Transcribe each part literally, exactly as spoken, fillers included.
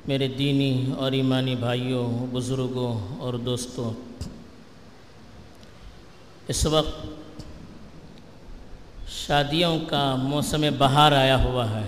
میرے دینی اور ایمانی بھائیوں، بزرگوں اور دوستوں، اس وقت شادیوں کا موسم بہار آیا ہوا ہے۔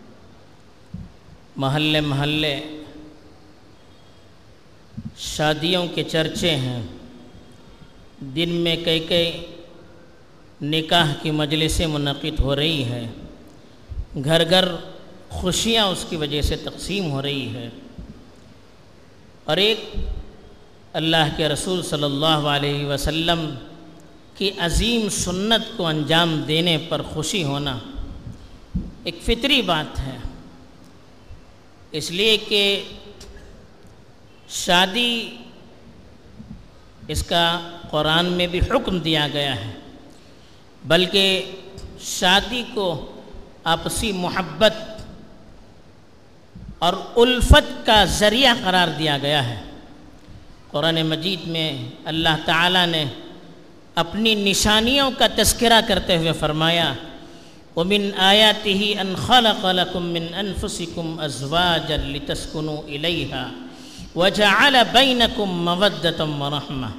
محلے محلے شادیوں کے چرچے ہیں۔ دن میں کئی کئی نکاح کی مجلسیں منعقد ہو رہی ہیں۔ گھر گھر خوشیاں اس کی وجہ سے تقسیم ہو رہی ہے، اور ایک اللہ کے رسول صلی اللہ علیہ وسلم کی عظیم سنت کو انجام دینے پر خوشی ہونا ایک فطری بات ہے، اس لیے کہ شادی اس کا قرآن میں بھی حکم دیا گیا ہے، بلکہ شادی کو آپسی محبت اور الفت کا ذریعہ قرار دیا گیا ہے۔ قرآن مجید میں اللہ تعالیٰ نے اپنی نشانیوں کا تذکرہ کرتے ہوئے فرمایا، وَمِنْ آيَاتِهِ أَنْ خَلَقَ لَكُم مِّنْ أَنفُسِكُمْ أَزْوَاجًا لِتَسْكُنُوا إِلَيْهَا وَجَعَلَ بَيْنَكُم مَّوَدَّةً وَرَحْمَةً۔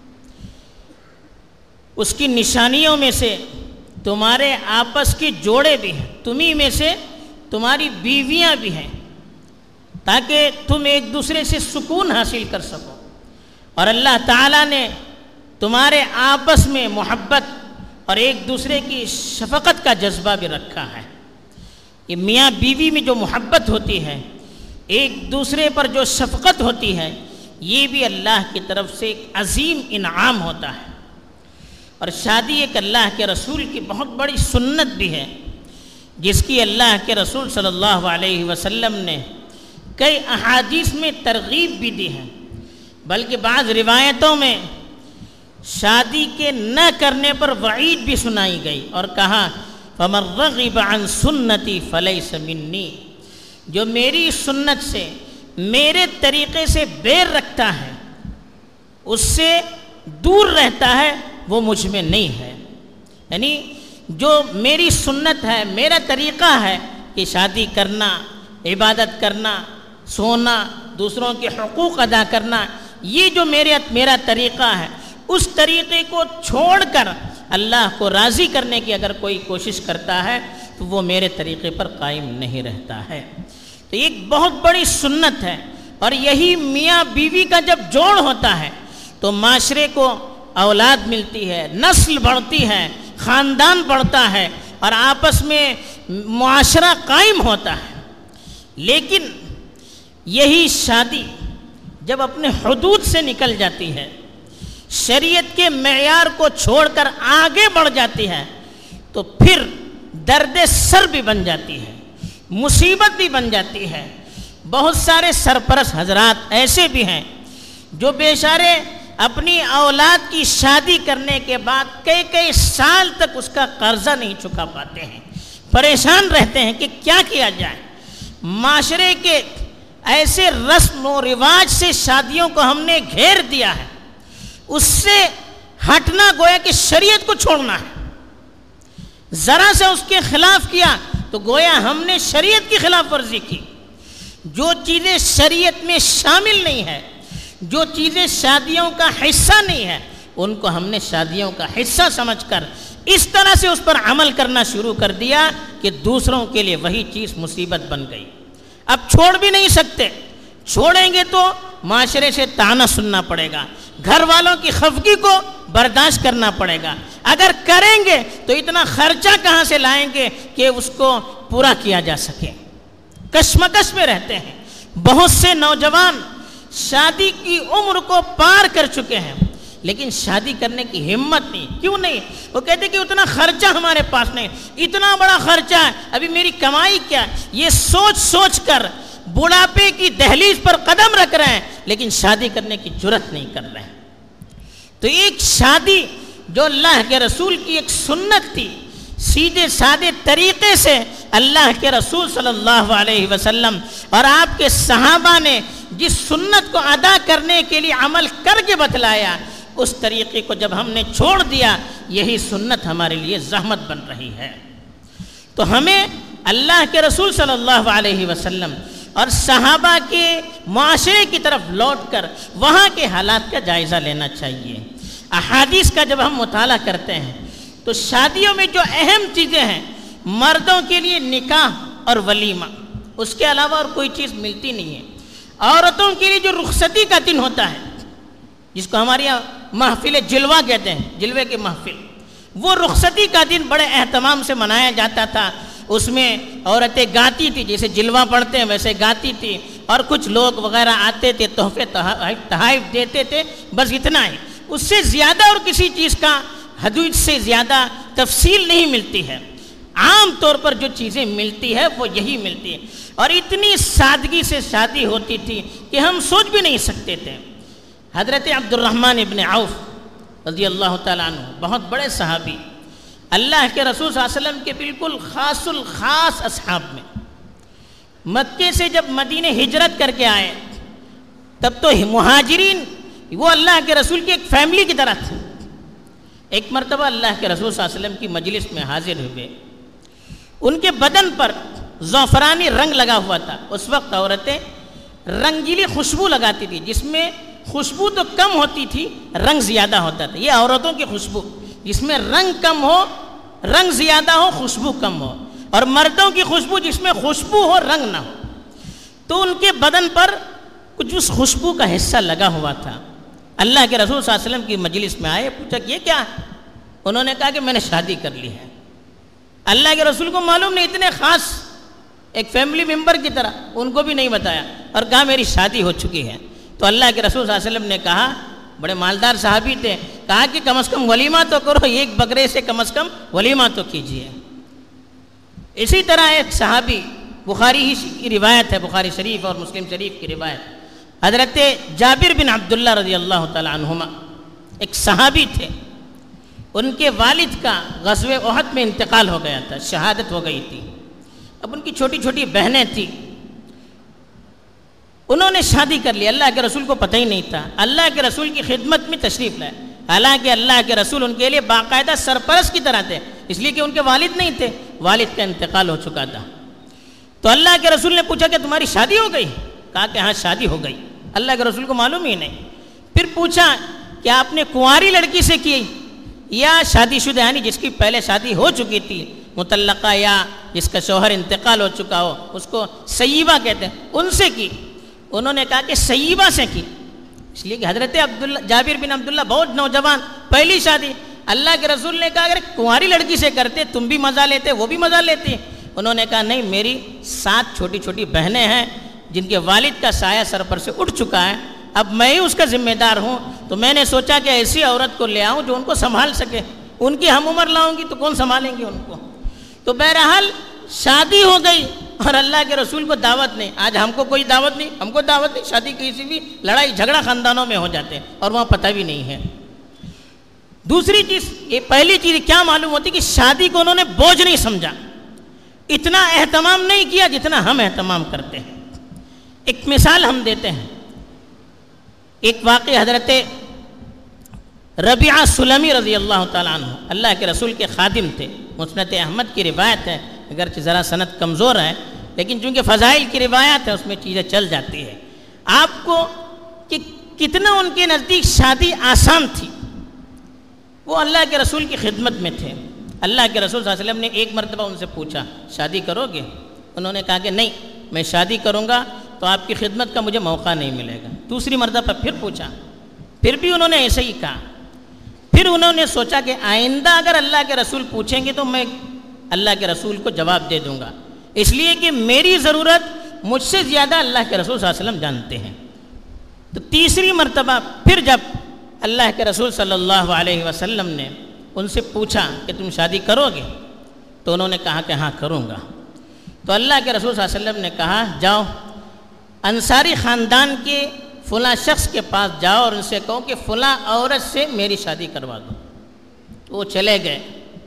اس کی نشانیوں میں سے تمہارے آپس کے جوڑے بھی ہیں، تمہیں میں سے تمہاری بیویاں بھی ہیں، تاکہ تم ایک دوسرے سے سکون حاصل کر سکو، اور اللہ تعالیٰ نے تمہارے آپس میں محبت اور ایک دوسرے کی شفقت کا جذبہ بھی رکھا ہے۔ یہ میاں بیوی میں جو محبت ہوتی ہے، ایک دوسرے پر جو شفقت ہوتی ہے، یہ بھی اللہ کی طرف سے ایک عظیم انعام ہوتا ہے، اور شادی ایک اللہ کے رسول کی بہت بڑی سنت بھی ہے، جس کی اللہ کے رسول صلی اللہ علیہ وسلم نے کئی احادیث میں ترغیب بھی دی ہے، بلکہ بعض روایتوں میں شادی کے نہ کرنے پر وعید بھی سنائی گئی، اور کہا فَمَن رَغِبَ عَن سُنَّتِي فَلَيْسَ مِنِّي، جو میری سنت سے، میرے طریقے سے بیر رکھتا ہے، اس سے دور رہتا ہے، وہ مجھ میں نہیں ہے۔ یعنی جو میری سنت ہے، میرا طریقہ ہے کہ شادی کرنا، عبادت کرنا، سونا، دوسروں کے حقوق ادا کرنا، یہ جو میرے میرا طریقہ ہے، اس طریقے کو چھوڑ کر اللہ کو راضی کرنے کی اگر کوئی کوشش کرتا ہے تو وہ میرے طریقے پر قائم نہیں رہتا ہے۔ تو ایک بہت بڑی سنت ہے، اور یہی میاں بیوی کا جب جوڑ ہوتا ہے تو معاشرے کو اولاد ملتی ہے، نسل بڑھتی ہے، خاندان بڑھتا ہے، اور آپس میں معاشرہ قائم ہوتا ہے۔ لیکن یہی شادی جب اپنے حدود سے نکل جاتی ہے، شریعت کے معیار کو چھوڑ کر آگے بڑھ جاتی ہے، تو پھر درد سر بھی بن جاتی ہے، مصیبت بھی بن جاتی ہے۔ بہت سارے سرپرست حضرات ایسے بھی ہیں جو بیچارے اپنی اولاد کی شادی کرنے کے بعد کئی کئی سال تک اس کا قرضہ نہیں چکا پاتے ہیں، پریشان رہتے ہیں کہ کیا کیا جائے۔ معاشرے کے ایسے رسم و رواج سے شادیوں کو ہم نے گھیر دیا ہے، اس سے ہٹنا گویا کہ شریعت کو چھوڑنا ہے۔ ذرا سے اس کے خلاف کیا تو گویا ہم نے شریعت کی خلاف ورزی کی۔ جو چیزیں شریعت میں شامل نہیں ہیں، جو چیزیں شادیوں کا حصہ نہیں ہیں، ان کو ہم نے شادیوں کا حصہ سمجھ کر اس طرح سے اس پر عمل کرنا شروع کر دیا کہ دوسروں کے لیے وہی چیز مصیبت بن گئی۔ اب چھوڑ بھی نہیں سکتے، چھوڑیں گے تو معاشرے سے طعنہ سننا پڑے گا، گھر والوں کی خفگی کو برداشت کرنا پڑے گا، اگر کریں گے تو اتنا خرچہ کہاں سے لائیں گے کہ اس کو پورا کیا جا سکے۔ کشمکش میں رہتے ہیں۔ بہت سے نوجوان شادی کی عمر کو پار کر چکے ہیں، لیکن شادی کرنے کی ہمت نہیں۔ کیوں نہیں؟ وہ کہتے کہ اتنا خرچہ ہمارے پاس نہیں، اتنا بڑا خرچہ ہے، ابھی میری کمائی کیا ہے؟ یہ سوچ سوچ کر بڑھاپے کی دہلیز پر قدم رکھ رہے ہیں، لیکن شادی کرنے کی جرات نہیں کر رہے ہیں۔ تو ایک شادی جو اللہ کے رسول کی ایک سنت تھی، سیدھے سادے طریقے سے اللہ کے رسول صلی اللہ علیہ وسلم اور آپ کے صحابہ نے جس سنت کو ادا کرنے کے لیے عمل کر کے بتلایا، اس طریقے کو جب ہم نے چھوڑ دیا، یہی سنت ہمارے لیے زحمت بن رہی ہے۔ تو ہمیں اللہ کے رسول صلی اللہ علیہ وسلم اور صحابہ کے معاشرے کی طرف لوٹ کر وہاں کے حالات کا جائزہ لینا چاہیے۔ احادیث کا جب ہم مطالعہ کرتے ہیں تو شادیوں میں جو اہم چیزیں ہیں، مردوں کے لیے نکاح اور ولیمہ، اس کے علاوہ اور کوئی چیز ملتی نہیں ہے۔ عورتوں کے لیے جو رخصتی کا دن ہوتا ہے، جس کو ہمارے یہاں محفل جلوہ کہتے ہیں، جلوے کی محفل، وہ رخصتی کا دن بڑے اہتمام سے منایا جاتا تھا۔ اس میں عورتیں گاتی تھی، جیسے جلوہ پڑھتے ہیں ویسے گاتی تھی، اور کچھ لوگ وغیرہ آتے تھے، تحفے تحائف دیتے تھے، بس اتنا ہی۔ اس سے زیادہ اور کسی چیز کا حدود سے زیادہ تفصیل نہیں ملتی ہے۔ عام طور پر جو چیزیں ملتی ہے وہ یہی ملتی ہے، اور اتنی سادگی سے شادی ہوتی تھی کہ ہم سوچ بھی نہیں سکتے تھے۔ حضرت عبد الرحمن ابن عوف رضی اللہ تعالیٰ عنہ بہت بڑے صحابی، اللہ کے رسول صلی اللہ علیہ وسلم کے بالکل خاص الخاص اصحاب میں، مکے سے جب مدینہ ہجرت کر کے آئے تب تو مہاجرین وہ اللہ کے رسول کی ایک فیملی کی طرح تھے۔ ایک مرتبہ اللہ کے رسول صلی اللہ علیہ وسلم کی مجلس میں حاضر ہوئے، ان کے بدن پر زعفرانی رنگ لگا ہوا تھا۔ اس وقت عورتیں رنگیلی خوشبو لگاتی تھی، جس میں خوشبو تو کم ہوتی تھی، رنگ زیادہ ہوتا تھا۔ یہ عورتوں کی خوشبو، جس میں رنگ کم ہو، رنگ زیادہ ہو، خوشبو کم ہو، اور مردوں کی خوشبو جس میں خوشبو ہو، رنگ نہ ہو۔ تو ان کے بدن پر کچھ اس خوشبو کا حصہ لگا ہوا تھا۔ اللہ کے رسول صلی اللہ علیہ وسلم کی مجلس میں آئے، پوچھا کہ یہ کیا ہے؟ انہوں نے کہا کہ میں نے شادی کر لی ہے۔ اللہ کے رسول کو معلوم نہیں، اتنے خاص ایک فیملی ممبر کی طرح، ان کو بھی نہیں بتایا، اور کہا میری شادی ہو چکی ہے۔ تو اللہ کے رسول صلی اللہ علیہ وسلم نے کہا، بڑے مالدار صحابی تھے، کہا کہ کم از کم ولیمہ تو کرو، ایک بکرے سے کم از کم ولیمہ تو کیجیے۔ اسی طرح ایک صحابی، بخاری ہی کی روایت ہے، بخاری شریف اور مسلم شریف کی روایت، حضرت جابر بن عبداللہ رضی اللہ تعالی عنہما ایک صحابی تھے، ان کے والد کا غزوہ احد میں انتقال ہو گیا تھا، شہادت ہو گئی تھی۔ اب ان کی چھوٹی چھوٹی بہنیں تھیں، انہوں نے شادی کر لی، اللہ کے رسول کو پتہ ہی نہیں تھا۔ اللہ کے رسول کی خدمت میں تشریف لائے، حالانکہ اللہ کے رسول ان کے لیے باقاعدہ سرپرست کی طرح تھے، اس لیے کہ ان کے والد نہیں تھے، والد کا انتقال ہو چکا تھا۔ تو اللہ کے رسول نے پوچھا کہ تمہاری شادی ہو گئی؟ کہا کہ ہاں شادی ہو گئی۔ اللہ کے رسول کو معلوم ہی نہیں۔ پھر پوچھا کہ آپ نے کنواری لڑکی سے کی یا شادی شدہ، یعنی جس کی پہلے شادی ہو چکی تھی، مطلقہ یا جس کا شوہر انتقال ہو چکا ہو، اس کو سیبہ کہتے ہیں، ان سے کی؟ انہوں نے کہا کہ سیبہ سے کی، اس لیے کہ حضرت عبداللہ جابر بن عبداللہ بہت نوجوان، پہلی شادی۔ اللہ کے رسول نے کہا اگر کنواری لڑکی سے کرتے تم بھی مزہ لیتے، وہ بھی مزہ لیتے۔ انہوں نے کہا نہیں، میری سات چھوٹی چھوٹی بہنیں ہیں جن کے والد کا سایہ سر پر سے اٹھ چکا ہے، اب میں ہی اس کا ذمہ دار ہوں، تو میں نے سوچا کہ ایسی عورت کو لے آؤں جو ان کو سنبھال سکے، ان کی ہم عمر لاؤں گی تو کون سنبھالیں گے ان کو؟ تو بہرحال شادی ہو گئی، اور اللہ کے رسول کو دعوت نہیں۔ آج ہم کو کوئی دعوت نہیں، ہم کو دعوت نہیں، شادی کسی بھی لڑائی جھگڑا خاندانوں میں ہو جاتے ہیں اور وہاں پتہ بھی نہیں ہے۔ دوسری چیز، یہ پہلی چیز کیا معلوم ہوتی کہ شادی کو انہوں نے بوجھ نہیں سمجھا، اتنا اہتمام نہیں کیا جتنا ہم اہتمام کرتے ہیں۔ ایک مثال ہم دیتے ہیں، ایک واقعہ حضرت ربیعہ سلمی رضی اللہ تعالیٰ عنہ، اللہ کے رسول کے خادم تھے، مسند احمد کی روایت ہے، اگرچہ ذرا سند کمزور ہے لیکن چونکہ فضائل کی روایت ہے اس میں چیزیں چل جاتی ہے۔ آپ کو کہ کتنا ان کے نزدیک شادی آسان تھی، وہ اللہ کے رسول کی خدمت میں تھے۔ اللہ کے رسول صلی اللہ علیہ وسلم نے ایک مرتبہ ان سے پوچھا شادی کرو گے؟ انہوں نے کہا کہ نہیں، میں شادی کروں گا تو آپ کی خدمت کا مجھے موقع نہیں ملے گا۔ دوسری مرتبہ پھر پوچھا، پھر بھی انہوں نے ایسے ہی کہا۔ پھر انہوں نے سوچا کہ آئندہ اگر اللہ کے رسول پوچھیں گے تو میں اللہ کے رسول کو جواب دے دوں گا، اس لیے کہ میری ضرورت مجھ سے زیادہ اللہ کے رسول صلی اللہ علیہ وسلم جانتے ہیں۔ تو تیسری مرتبہ پھر جب اللہ کے رسول صلی اللہ علیہ وسلم نے ان سے پوچھا کہ تم شادی کرو گے؟ تو انہوں نے کہا کہ ہاں کروں گا۔ تو اللہ کے رسول صلی اللہ علیہ وسلم نے کہا جاؤ انصاری خاندان کے فلاں شخص کے پاس جاؤ اور ان سے کہو کہ فلاں عورت سے میری شادی کروا دو۔ تو وہ چلے گئے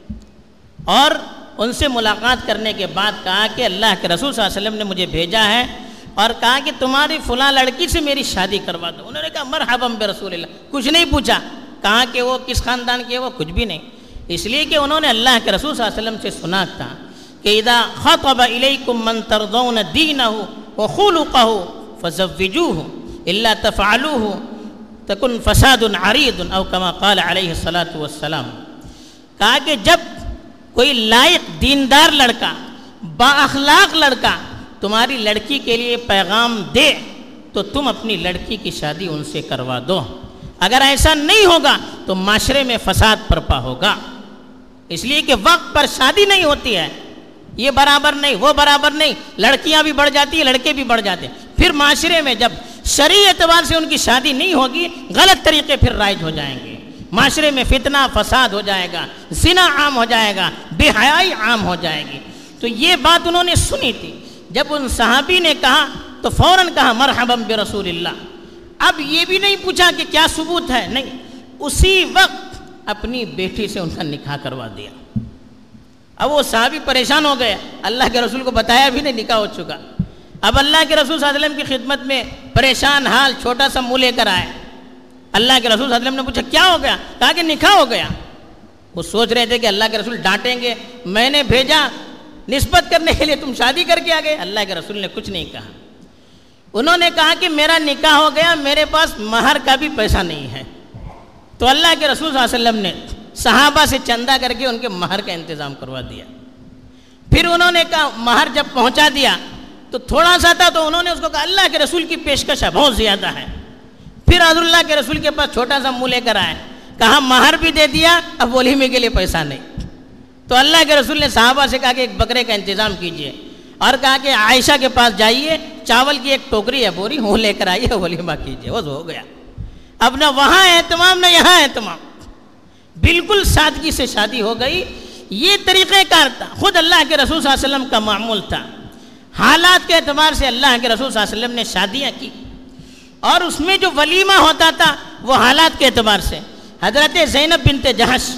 اور ان سے ملاقات کرنے کے بعد کہا کہ اللہ کے رسول صلی اللہ علیہ وسلم نے مجھے بھیجا ہے اور کہا کہ تمہاری فلاں لڑکی سے میری شادی کروا دو۔ انہوں نے کہا مرحبا برسول اللہ، کچھ نہیں پوچھا، کہا کہ وہ کس خاندان کی ہے، وہ کچھ بھی نہیں، اس لیے کہ انہوں نے اللہ کے رسول صلی اللہ علیہ وسلم سے سنا تھا کہ اذا خطب الیکم من ترضون دینہ وخلقه فزوجوه الا تفعلوه تکن فساد عریض او کما قال علیہ الصلاۃ والسلام. کہا کہ جب کوئی لائق دیندار لڑکا، با اخلاق لڑکا تمہاری لڑکی کے لیے پیغام دے تو تم اپنی لڑکی کی شادی ان سے کروا دو. اگر ایسا نہیں ہوگا تو معاشرے میں فساد برپا ہوگا. اس لیے کہ وقت پر شادی نہیں ہوتی ہے، یہ برابر نہیں، وہ برابر نہیں، لڑکیاں بھی بڑھ جاتی ہیں، لڑکے بھی بڑھ جاتے ہیں. پھر معاشرے میں جب شرعی اعتبار سے ان کی شادی نہیں ہوگی، غلط طریقے پھر رائج ہو جائیں گے، معاشرے میں فتنہ فساد ہو جائے گا، زنا عام ہو جائے گا، بے حیائی عام ہو جائے گی. تو یہ بات انہوں نے سنی تھی. جب ان صحابی نے کہا تو فوراً کہا مرحبا برسول اللہ. اب یہ بھی نہیں پوچھا کہ کیا ثبوت ہے، نہیں، اسی وقت اپنی بیٹی سے ان کا نکاح کروا دیا. اب وہ صحابی پریشان ہو گئے، اللہ کے رسول کو بتایا بھی نہیں نکاح ہو چکا. اب اللہ کے رسول صلی اللہ علیہ وسلم کی خدمت میں پریشان حال چھوٹا سا منہ لے کر آئے. اللہ کے رسول صلی اللہ علیہ وسلم نے پوچھا کیا ہو گیا؟ کہا کہ نکاح ہو گیا. وہ سوچ رہے تھے کہ اللہ کے رسول ڈانٹیں گے، میں نے بھیجا نسبت کرنے کے لیے، تم شادی کر کے آ گئے. اللہ کے رسول نے کچھ نہیں کہا. انہوں نے کہا کہ میرا نکاح ہو گیا، میرے پاس مہر کا بھی پیسہ نہیں ہے. تو اللہ کے رسول صلی اللہ علیہ وسلم نے صحابہ سے چندہ کر کے ان کے مہر کا انتظام کروا دیا. پھر انہوں نے کہا مہر جب پہنچا دیا تو تھوڑا سا تھا، تو انہوں نے اس کو کہا اللہ کے رسول کی پیشکش ہے، بہت زیادہ ہے. پھر حضرت اللہ کے رسول کے پاس چھوٹا سا منہ لے کر آئے، کہا مہر بھی دے دیا، اب ولیمے کے لیے پیسہ نہیں. تو اللہ کے رسول نے صحابہ سے کہا کہ ایک بکرے کا انتظام کیجئے، اور کہا کہ عائشہ کے پاس جائیے، چاول کی ایک ٹوکری ہے بوری، وہ لے کر آئیے، ولیمہ کیجئے. وہ ہو گیا. اب نہ وہاں اہتمام نہ یہاں اہتمام، بالکل سادگی سے شادی ہو گئی. یہ طریقہ کار تھا، خود اللہ کے رسول صلی اللہ علیہ وسلم کا معمول تھا. حالات کے اعتبار سے اللہ کے رسول صلی اللہ علیہ وسلم نے شادیاں کی، اور اس میں جو ولیمہ ہوتا تھا وہ حالات کے اعتبار سے. حضرت زینب بنت جہش،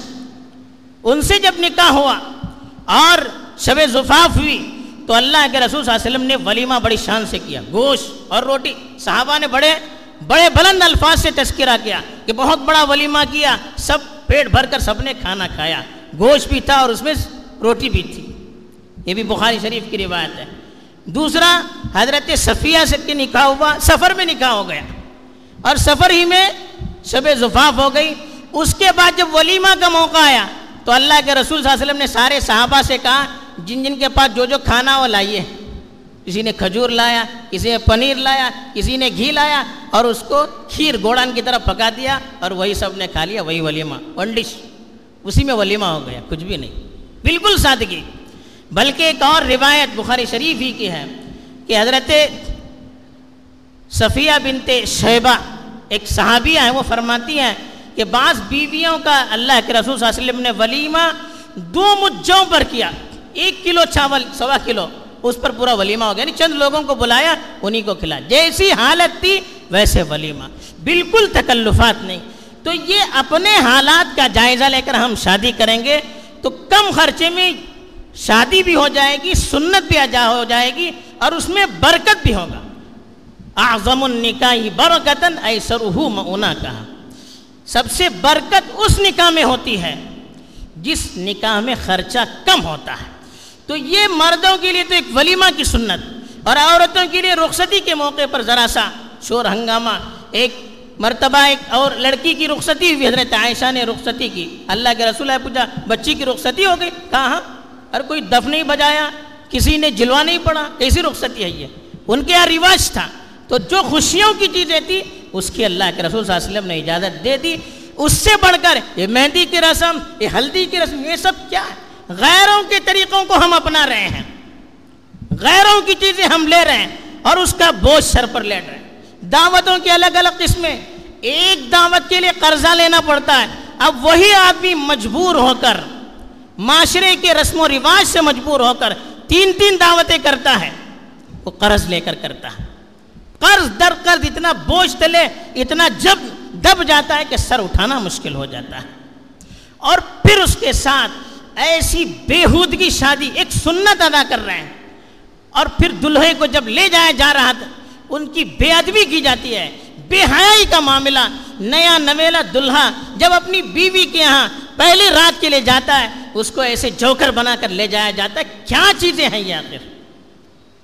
ان سے جب نکاح ہوا اور شب زفاف ہوئی تو اللہ کے رسول صلی اللہ علیہ وسلم نے ولیمہ بڑی شان سے کیا، گوشت اور روٹی. صحابہ نے بڑے بڑے بلند الفاظ سے تذکرہ کیا کہ بہت بڑا ولیمہ کیا، سب پیٹ بھر کر سب نے کھانا کھایا، گوشت بھی تھا اور اس میں روٹی بھی تھی. یہ بھی بخاری شریف کی روایت ہے. دوسرا، حضرت صفیہ سے کے نکاح ہوا، سفر میں نکاح ہو گیا، اور سفر ہی میں شب زفاف ہو گئی. اس کے بعد جب ولیمہ کا موقع آیا تو اللہ کے رسول صلی اللہ علیہ وسلم نے سارے صحابہ سے کہا جن جن کے پاس جو جو کھانا وہ لائیے. کسی نے کھجور لایا، کسی نے پنیر لایا، کسی نے گھی لایا، اور اس کو کھیر گوڑان کی طرح پکا دیا، اور وہی سب نے کھا لیا. وہی ولیمہ، ون ڈش، اسی میں ولیمہ ہو گیا، کچھ بھی نہیں، بالکل سادگی. بلکہ ایک اور روایت بخاری شریف ہی کی ہے کہ حضرت صفیہ بنت شیبہ ایک صحابیہ ہیں، وہ فرماتی ہیں کہ بعض بیویوں کا اللہ کے رسول صلی اللہ علیہ وسلم نے ولیمہ دو مجھ جوں پر کیا، ایک کلو چاول، سوا کلو، اس پر پورا ولیمہ ہو گیا. یعنی چند لوگوں کو بلایا، انہی کو کھلایا، جیسی حالت تھی ویسے ولیمہ، بالکل تکلفات نہیں. تو یہ اپنے حالات کا جائزہ لے کر ہم شادی کریں گے تو کم خرچے میں شادی بھی ہو جائے گی، سنت بھی ادا ہو جائے گی، اور اس میں برکت بھی ہوگا. اعظم النکاح برکتاً ایسرہ مؤونہ کہا، سب سے برکت اس نکاح میں ہوتی ہے جس نکاح میں خرچہ کم ہوتا ہے. تو یہ مردوں کے لیے تو ایک ولیمہ کی سنت، اور عورتوں کے لیے رخصتی کے موقع پر ذرا سا شور ہنگامہ. ایک مرتبہ ایک اور لڑکی کی رخصتی ہوئی، حضرت عائشہ نے رخصتی کی. اللہ کے رسول نے پوچھا بچی کی رخصتی ہو گئی؟ کہا ہاں. اور کوئی دف نہیں بجایا، کسی نے جلوہ نہیں پڑا، کیسی رخصتی ہے یہ؟ ان کے یہاں رواج تھا. تو جو خوشیوں کی چیزیں تھی اس کی اللہ کے رسول صلی اللہ علیہ وسلم نے اجازت دے دی. اس سے بڑھ کر یہ مہندی کی رسم، یہ ہلدی کی رسم، یہ سب کیا ہے؟ غیروں کے طریقوں کو ہم اپنا رہے ہیں، غیروں کی چیزیں ہم لے رہے ہیں اور اس کا بوجھ سر پر لیٹ رہے ہیں. دعوتوں کی الگ الگ قسمیں، ایک دعوت کے لیے قرضہ لینا پڑتا ہے. اب وہی آدمی مجبور ہو کر، معاشرے کے رسم و رواج سے مجبور ہو کر تین تین دعوتیں کرتا ہے، وہ قرض لے کر کرتا ہے. قرض در قرض اتنا بوجھ تلے، اتنا جب دب جاتا ہے کہ سر اٹھانا مشکل ہو جاتا ہے. اور پھر اس کے ساتھ ایسی بےہودگی شادی، ایک سنت ادا کر رہے ہیں، اور پھر دلہے کو جب لے جایا جا رہا تھا ان کی بے ادبی کی جاتی ہے، بے حیائی کا معاملہ. نیا نویلا دلہا جب اپنی بیوی کے یہاں پہلی رات کے لیے جاتا ہے، اس کو ایسے جوکر بنا کر لے جایا جاتا ہے. کیا چیزیں ہیں یہ آخر؟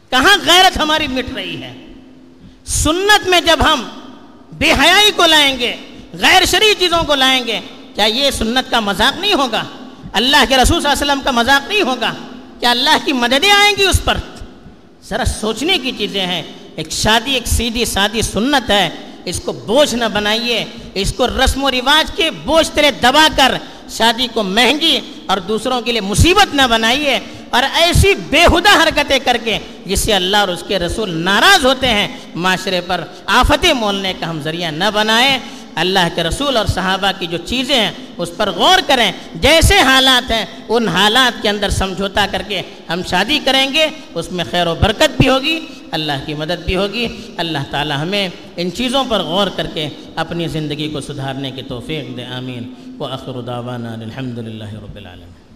کہاں غیرت ہماری مٹ رہی ہے؟ سنت میں جب ہم بے حیائی کو لائیں گے، غیر شرعی چیزوں کو لائیں گے، کیا یہ سنت کا مذاق نہیں ہوگا؟ اللہ کے رسول صلی اللہ علیہ وسلم کا مذاق نہیں ہوگا؟ کیا اللہ کی مددیں آئیں گی اس پر؟ ذرا سوچنے کی چیزیں ہیں۔ ایک شادی ایک سیدھی سادی سنت ہے، اس کو بوجھ نہ بنائیے، اس کو رسم و رواج کے بوجھ تلے دبا کر شادی کو مہنگی اور دوسروں کے لیے مصیبت نہ بنائیے، اور ایسی بےہودہ حرکتیں کر کے جس سے اللہ اور اس کے رسول ناراض ہوتے ہیں، معاشرے پر آفتیں مولنے کا ہم ذریعہ نہ بنائیں۔ اللہ کے رسول اور صحابہ کی جو چیزیں ہیں اس پر غور کریں، جیسے حالات ہیں ان حالات کے اندر سمجھوتا کر کے ہم شادی کریں گے، اس میں خیر و برکت بھی ہوگی، اللہ کی مدد بھی ہوگی۔ اللہ تعالی ہمیں ان چیزوں پر غور کر کے اپنی زندگی کو سدھارنے کی توفیق دے، آمین۔ وآخر دعوانا الحمدللہ رب العالمین۔